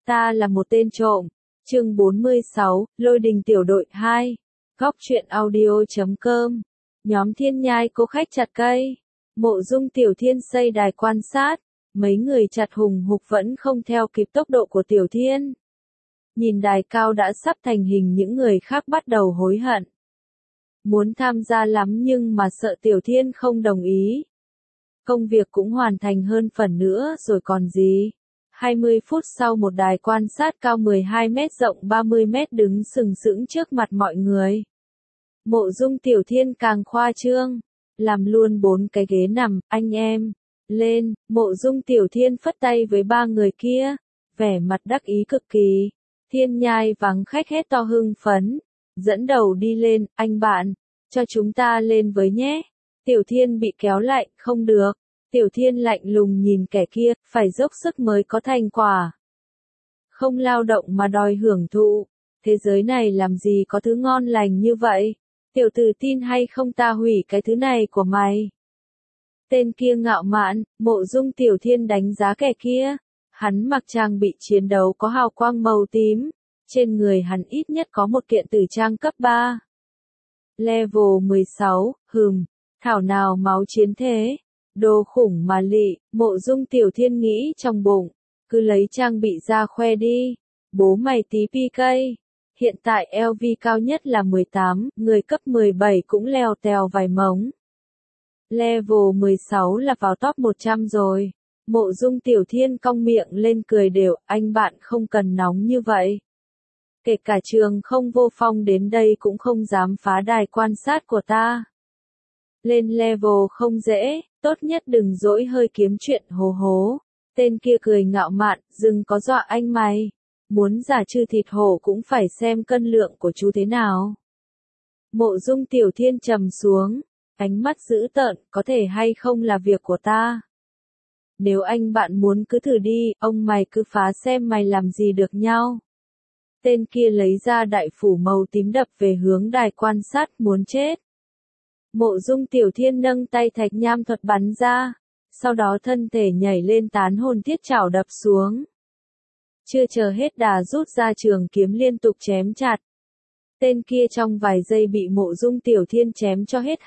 Ta là một tên trộm. Chương 46, Lôi đình tiểu đội 2. Góc truyện audio.com. Nhóm Thiên Nhai cố khách chặt cây. Mộ Dung Tiểu Thiên xây đài quan sát. Mấy người chặt hùng hục vẫn không theo kịp tốc độ của Tiểu Thiên. Nhìn đài cao đã sắp thành hình, những người khác bắt đầu hối hận. Muốn tham gia lắm nhưng mà sợ Tiểu Thiên không đồng ý. Công việc cũng hoàn thành hơn phần nữa rồi còn gì. 20 phút sau, một đài quan sát cao 12 mét rộng 30 mét đứng sừng sững trước mặt mọi người. Mộ Dung Tiểu Thiên càng khoa trương. Làm luôn 4 cái ghế nằm, anh em. Lên, Mộ Dung Tiểu Thiên phất tay với 3 người kia. Vẻ mặt đắc ý cực kỳ. Thiên Nhai vắng khách hét to hưng phấn. Dẫn đầu đi lên, anh bạn. Cho chúng ta lên với nhé. Tiểu Thiên bị kéo lại, không được. Tiểu Thiên lạnh lùng nhìn kẻ kia, phải dốc sức mới có thành quả. Không lao động mà đòi hưởng thụ. Thế giới này làm gì có thứ ngon lành như vậy? Tiểu tử tin hay không ta hủy cái thứ này của mày. Tên kia ngạo mạn, Mộ Dung Tiểu Thiên đánh giá kẻ kia. Hắn mặc trang bị chiến đấu có hào quang màu tím. Trên người hắn ít nhất có một kiện tử trang cấp 3. Level 16, thảo nào máu chiến thế. Đồ khủng mà lị, Mộ Dung Tiểu Thiên nghĩ trong bụng. Cứ lấy trang bị ra khoe đi. Bố mày tí PK. Hiện tại LV cao nhất là 18, người cấp 17 cũng leo tèo vài mống. Level 16 là vào top 100 rồi. Mộ Dung Tiểu Thiên cong miệng lên cười đều, anh bạn không cần nóng như vậy. Kể cả trường không vô phong đến đây cũng không dám phá đài quan sát của ta. Lên level không dễ, tốt nhất đừng dỗi hơi kiếm chuyện hố hố. Tên kia cười ngạo mạn, dừng có dọa anh mày. Muốn giả trừ thịt hổ cũng phải xem cân lượng của chú thế nào. Mộ Dung Tiểu Thiên trầm xuống, ánh mắt dữ tợn, có thể hay không là việc của ta. Nếu anh bạn muốn cứ thử đi, ông mày cứ phá xem mày làm gì được nhau. Tên kia lấy ra đại phủ màu tím đập về hướng đài quan sát, muốn chết. Mộ Dung Tiểu Thiên nâng tay thạch nham thuật bắn ra, sau đó thân thể nhảy lên tán hồn thiết trảo đập xuống. Chưa chờ hết đà rút ra trường kiếm liên tục chém chặt. Tên kia trong vài giây bị Mộ Dung Tiểu Thiên chém cho hết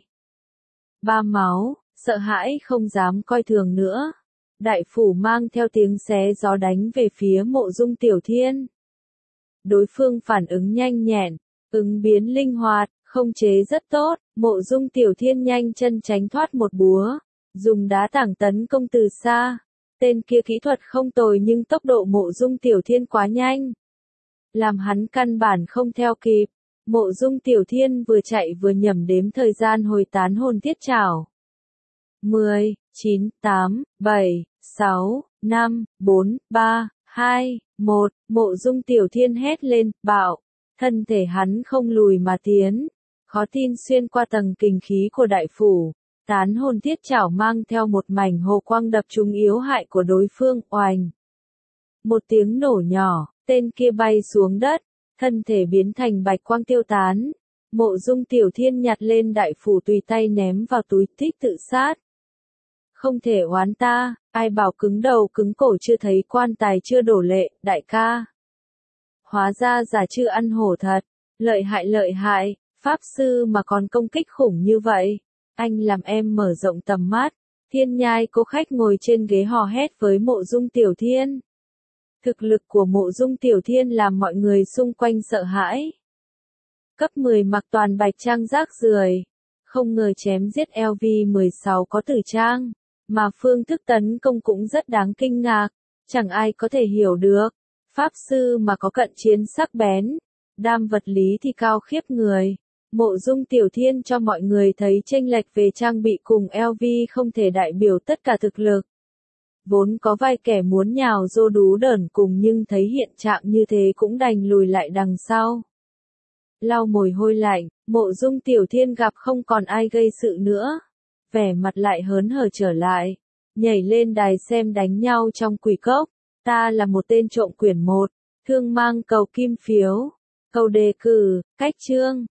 2, 3 máu, sợ hãi không dám coi thường nữa. Đại phủ mang theo tiếng xé gió đánh về phía Mộ Dung Tiểu Thiên. Đối phương phản ứng nhanh nhẹn, ứng biến linh hoạt, không chế rất tốt. Mộ Dung Tiểu Thiên nhanh chân tránh thoát một búa, dùng đá tảng tấn công từ xa. Tên kia kỹ thuật không tồi nhưng tốc độ Mộ Dung Tiểu Thiên quá nhanh, làm hắn căn bản không theo kịp. Mộ Dung Tiểu Thiên vừa chạy vừa nhẩm đếm thời gian hồi tán hồn thiết trảo. 10, 9, 8, 7, 6, 5, 4, 3, 2, 1. Mộ Dung Tiểu Thiên hét lên, bạo. Thân thể hắn không lùi mà tiến. Khó tin xuyên qua tầng kình khí của đại phủ. Tán hồn thiết trảo mang theo một mảnh hồ quang đập trúng yếu hại của đối phương, oành. Một tiếng nổ nhỏ, tên kia bay xuống đất, thân thể biến thành bạch quang tiêu tán. Mộ Dung Tiểu Thiên nhặt lên đại phủ tùy tay ném vào túi thích tự sát. Không thể oán ta, ai bảo cứng đầu cứng cổ chưa thấy quan tài chưa đổ lệ, đại ca. Hóa ra giả chưa ăn hổ thật, lợi hại, pháp sư mà còn công kích khủng như vậy. Anh làm em mở rộng tầm mắt. Thiên Nhai cố khách ngồi trên ghế hò hét với Mộ Dung Tiểu Thiên. Thực lực của Mộ Dung Tiểu Thiên làm mọi người xung quanh sợ hãi. Cấp 10 mặc toàn bạch trang rác rưởi, không ngờ chém giết LV16 có tử trang, mà phương thức tấn công cũng rất đáng kinh ngạc, chẳng ai có thể hiểu được. Pháp sư mà có cận chiến sắc bén, đam vật lý thì cao khiếp người. Mộ Dung Tiểu Thiên cho mọi người thấy chênh lệch về trang bị cùng LV không thể đại biểu tất cả thực lực. Vốn có vài kẻ muốn nhào vô đú đởn cùng nhưng thấy hiện trạng như thế cũng đành lùi lại đằng sau. Lau mồ hôi lạnh, Mộ Dung Tiểu Thiên gặp không còn ai gây sự nữa. Vẻ mặt lại hớn hở trở lại. Nhảy lên đài xem đánh nhau trong quỷ cốc. Ta là một tên trộm quyển 1. Thương mang cầu kim phiếu. Cầu đề cử, cách chương.